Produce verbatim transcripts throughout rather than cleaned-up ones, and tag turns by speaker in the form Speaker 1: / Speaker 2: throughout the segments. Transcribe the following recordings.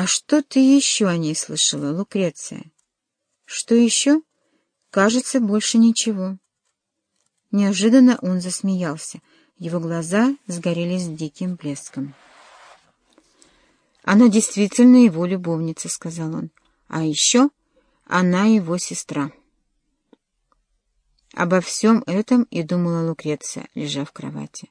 Speaker 1: «А что ты еще о ней слышала, Лукреция?» «Что еще? Кажется, больше ничего». Неожиданно он засмеялся. Его глаза сгорелись диким блеском. «Она действительно его любовница», — сказал он. «А еще она его сестра». Обо всем этом и думала Лукреция, лежа в кровати.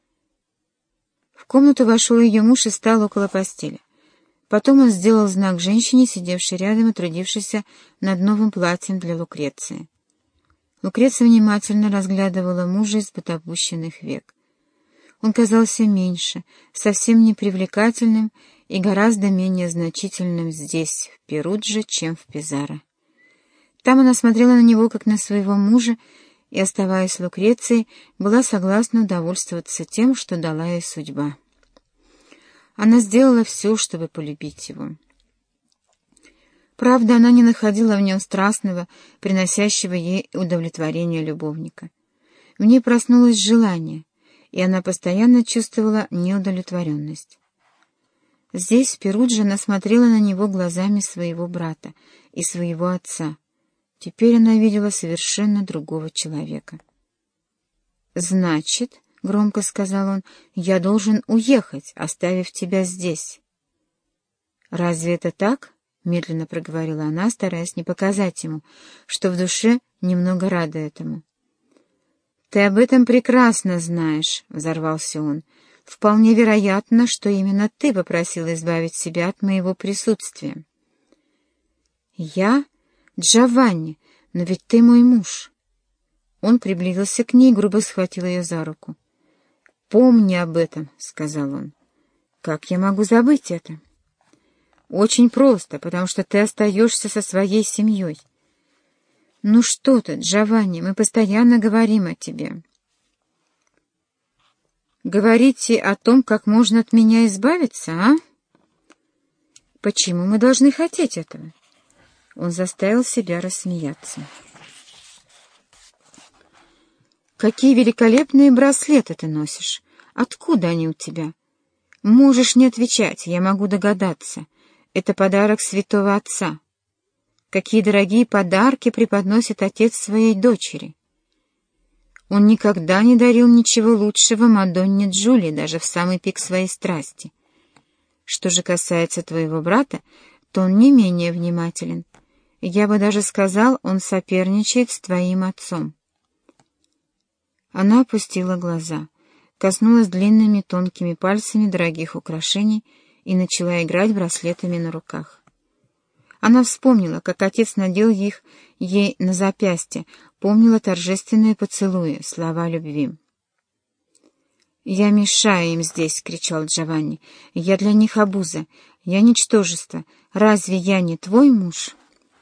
Speaker 1: В комнату вошел ее муж и стал около постели. Потом он сделал знак женщине, сидевшей рядом и трудившейся над новым платьем для Лукреции. Лукреция внимательно разглядывала мужа из-под опущенных век. Он казался меньше, совсем непривлекательным и гораздо менее значительным здесь, в Перудже, чем в Пизаро. Там она смотрела на него, как на своего мужа, и, оставаясь Лукрецией, была согласна удовольствоваться тем, что дала ей судьба. Она сделала все, чтобы полюбить его. Правда, она не находила в нем страстного, приносящего ей удовлетворение любовника. В ней проснулось желание, и она постоянно чувствовала неудовлетворенность. Здесь, в Перудже, она смотрела на него глазами своего брата и своего отца. Теперь она видела совершенно другого человека. «Значит, — громко сказал он, — я должен уехать, оставив тебя здесь». «Разве это так?» — медленно проговорила она, стараясь не показать ему, что в душе немного рада этому. «Ты об этом прекрасно знаешь», — взорвался он. «Вполне вероятно, что именно ты попросила избавить себя от моего присутствия». «Я? Джованни, но ведь ты мой муж». Он приблизился к ней и грубо схватил ее за руку. «Помни об этом», — сказал он. «Как я могу забыть это?» «Очень просто, потому что ты остаешься со своей семьей». «Ну что ты, Джованни, мы постоянно говорим о тебе». «Говорите о том, как можно от меня избавиться, а?» «Почему мы должны хотеть этого?» Он заставил себя рассмеяться. «Какие великолепные браслеты ты носишь! Откуда они у тебя? Можешь не отвечать, я могу догадаться. Это подарок святого отца. Какие дорогие подарки преподносит отец своей дочери! Он никогда не дарил ничего лучшего Мадонне Джулии, даже в самый пик своей страсти. Что же касается твоего брата, то он не менее внимателен. Я бы даже сказал, он соперничает с твоим отцом». Она опустила глаза, коснулась длинными тонкими пальцами дорогих украшений и начала играть браслетами на руках. Она вспомнила, как отец надел их ей на запястье, помнила торжественные поцелуи, слова любви. «Я мешаю им здесь!» — кричал Джованни. «Я для них обуза, я ничтожество. Разве я не твой муж?»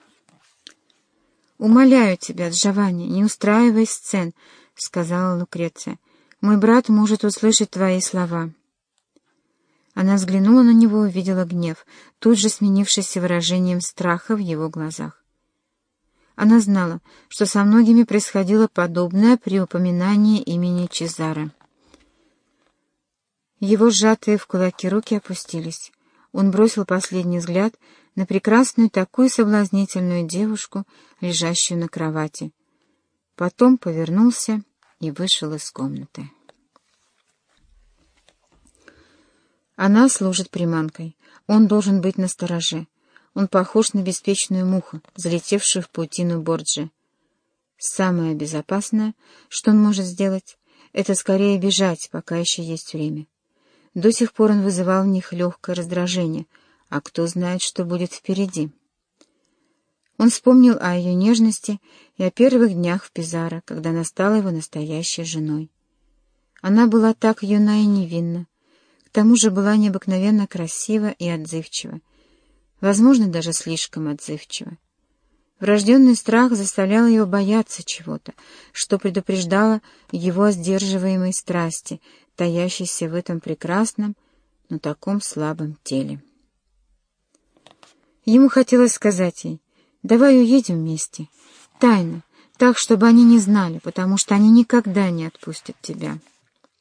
Speaker 1: «Умоляю тебя, Джованни, не устраивай сцен», — сказала Лукреция. «Мой брат может услышать твои слова». Она взглянула на него и увидела гнев, тут же сменившийся выражением страха в его глазах. Она знала, что со многими происходило подобное при упоминании имени Чезаро. Его сжатые в кулаки руки опустились. Он бросил последний взгляд на прекрасную, такую соблазнительную девушку, лежащую на кровати. Потом повернулся и вышел из комнаты. Она служит приманкой. Он должен быть настороже. Он похож на беспечную муху, залетевшую в паутину Борджи. Самое безопасное, что он может сделать, это скорее бежать, пока еще есть время. До сих пор он вызывал в них легкое раздражение, а кто знает, что будет впереди. Он вспомнил о ее нежности и о первых днях в Пизаро, когда она стала его настоящей женой. Она была так юна и невинна, к тому же была необыкновенно красива и отзывчива, возможно, даже слишком отзывчива. Врожденный страх заставлял его бояться чего-то, что предупреждало его о сдерживаемой страсти, таящейся в этом прекрасном, но таком слабом теле. Ему хотелось сказать ей: «Давай уедем вместе, тайно, так, чтобы они не знали, потому что они никогда не отпустят тебя».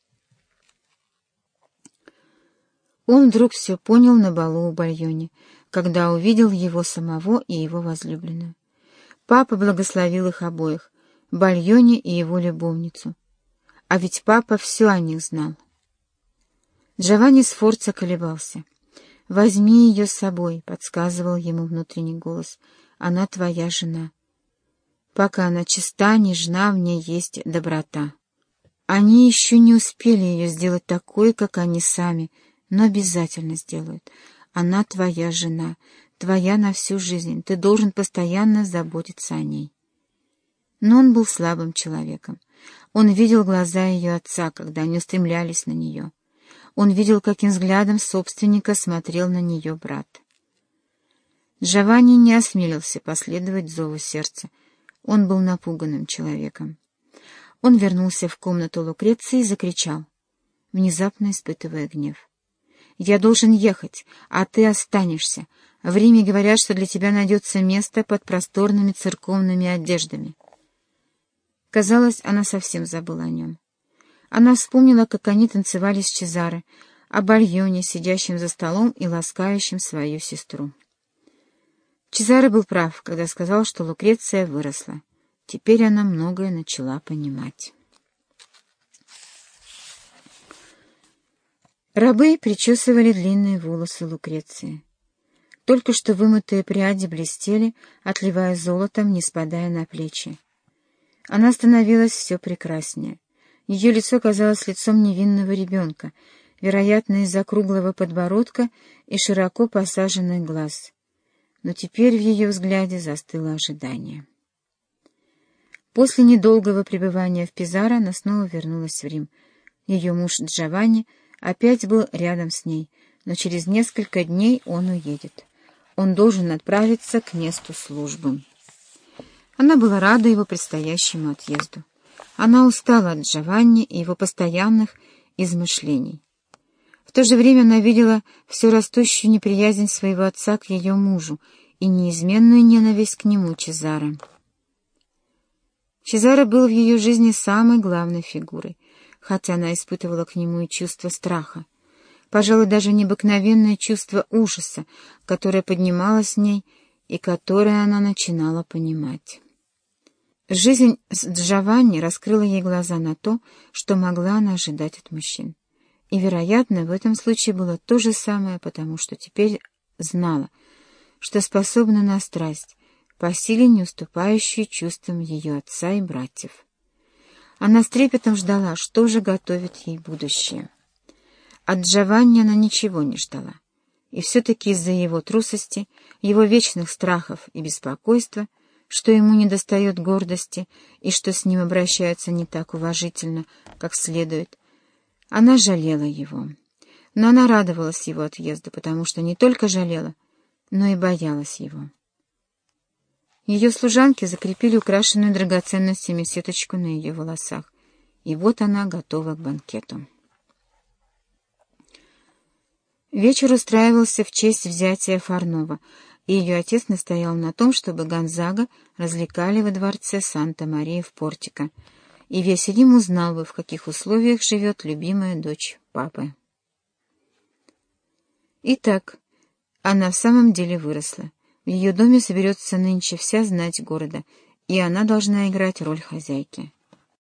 Speaker 1: Он вдруг все понял на балу у Бальони, когда увидел его самого и его возлюбленную. Папа благословил их обоих, Бальоне и его любовницу. А ведь папа все о них знал. Джованни Сфорца колебался. «Возьми ее с собой», — подсказывал ему внутренний голос. «Она твоя жена. Пока она чиста, нежна, в ней есть доброта. Они еще не успели ее сделать такой, как они сами, но обязательно сделают. Она твоя жена, твоя на всю жизнь. Ты должен постоянно заботиться о ней». Но он был слабым человеком. Он видел глаза ее отца, когда они устремлялись на нее. Он видел, каким взглядом собственника смотрел на нее брат. Джованни не осмелился последовать зову сердца. Он был напуганным человеком. Он вернулся в комнату Лукреции и закричал, внезапно испытывая гнев. «Я должен ехать, а ты останешься. В Риме говорят, что для тебя найдется место под просторными церковными одеждами». Казалось, она совсем забыла о нем. Она вспомнила, как они танцевали с Чезаре, о Бальоне, сидящем за столом и ласкающем свою сестру. Чезаре был прав, когда сказал, что Лукреция выросла. Теперь она многое начала понимать. Рабы причесывали длинные волосы Лукреции. Только что вымытые пряди блестели, отливая золотом, не спадая на плечи. Она становилась все прекраснее. Ее лицо казалось лицом невинного ребенка, вероятно, из-за круглого подбородка и широко посаженных глаз. Но теперь в ее взгляде застыло ожидание. После недолгого пребывания в Пизаро она снова вернулась в Рим. Ее муж Джованни опять был рядом с ней, но через несколько дней он уедет. Он должен отправиться к месту службы. Она была рада его предстоящему отъезду. Она устала от Джованни и его постоянных измышлений. В то же время она видела всю растущую неприязнь своего отца к ее мужу и неизменную ненависть к нему, Чезаре. Чезаре был в ее жизни самой главной фигурой, хотя она испытывала к нему и чувство страха, пожалуй, даже необыкновенное чувство ужаса, которое поднималось в ней и которое она начинала понимать. Жизнь с Джованни раскрыла ей глаза на то, что могла она ожидать от мужчин. И, вероятно, в этом случае было то же самое, потому что теперь знала, что способна на страсть, по силе не уступающую чувствам ее отца и братьев. Она с трепетом ждала, что же готовит ей будущее. От Джованни она ничего не ждала. И все-таки из-за его трусости, его вечных страхов и беспокойства, что ему недостает гордости и что с ним обращаются не так уважительно, как следует, она жалела его. Но она радовалась его отъезду, потому что не только жалела, но и боялась его. Ее служанки закрепили украшенную драгоценностями сеточку на ее волосах, и вот она готова к банкету. Вечер устраивался в честь взятия Фарнова, и ее отец настоял на том, чтобы Гонзага развлекали во дворце Санта-Мария в Портико, и весь Рим узнал бы, в каких условиях живет любимая дочь папы. Итак, она в самом деле выросла. В ее доме соберется нынче вся знать города, и она должна играть роль хозяйки.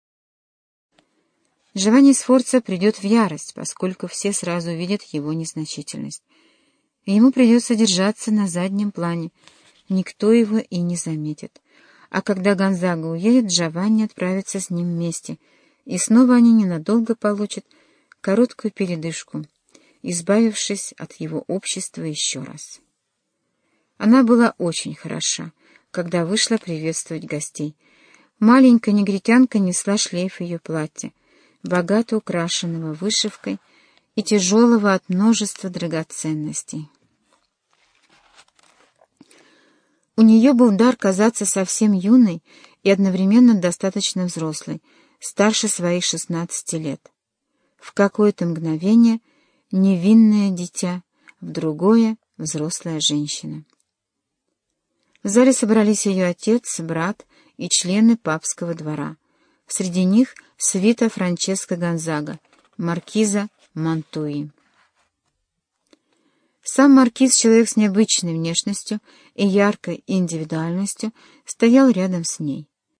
Speaker 1: Джованни Сфорца придет в ярость, поскольку все сразу увидят его незначительность. Ему придется держаться на заднем плане, никто его и не заметит. А когда Гонзага уедет, Джованни отправится с ним вместе, и снова они ненадолго получат короткую передышку, избавившись от его общества еще раз. Она была очень хороша, когда вышла приветствовать гостей. Маленькая негритянка несла шлейф ее платья, богато украшенного вышивкой и тяжелого от множества драгоценностей. У нее был дар казаться совсем юной и одновременно достаточно взрослой, старше своих шестнадцати лет. В какое-то мгновение невинное дитя, в другое — взрослая женщина. В зале собрались ее отец, брат и члены папского двора. Среди них свита Франческо Гонзага, маркиза Мантуи. Сам маркиз, человек с необычной внешностью и яркой индивидуальностью, стоял рядом с ней.